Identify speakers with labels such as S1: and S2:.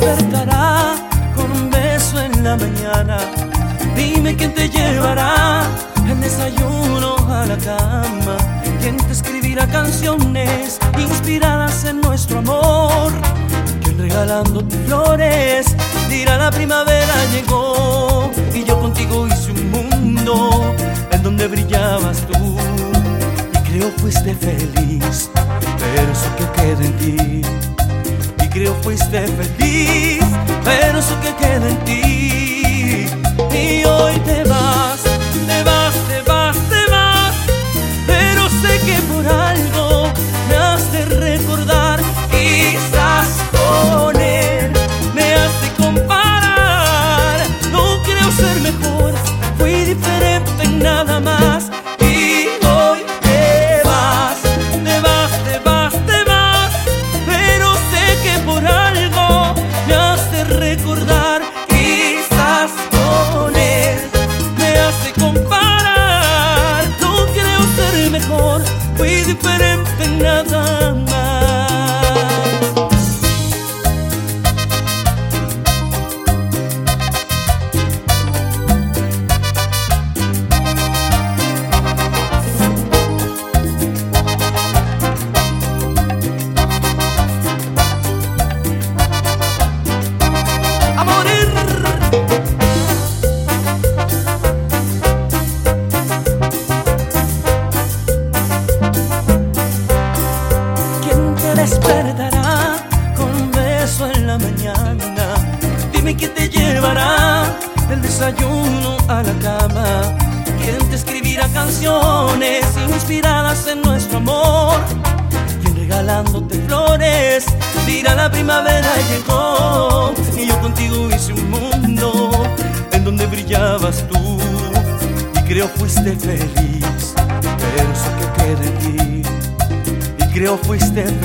S1: despertará con un beso en la mañana? Dime quién te llevará el desayuno a la cama. ¿Quién te escribirá canciones inspiradas en nuestro amor? ¿Quién regalándote flores dirá la primavera llegó? Y yo contigo hice un mundo en donde brillabas tú, y creo fuiste feliz, pero eso que queda en ti. Y creo fuiste feliz, pero eso que queda en ti. Y hoy te vas, te vas, te vas, te vas, pero sé que por algo me has de recordar. Quizás con él me has de comparar. No creo ser mejor, fui diferente en nada más. Y hoy te vas, te vas, te vas, te vas, pero sé que por algo me has de recordar. Quizás con él me has de comparar. No creo ser mejor, fui diferente en nada más. Despertará con un beso en la mañana. Dime quién te llevará el desayuno a la cama. Quién te escribirá canciones inspiradas en nuestro amor. Quién regalándote flores dirá la primavera llegó. Y yo contigo hice un mundo en donde brillabas tú, y creo fuiste feliz, pero eso que queda en ti. Creo fuiste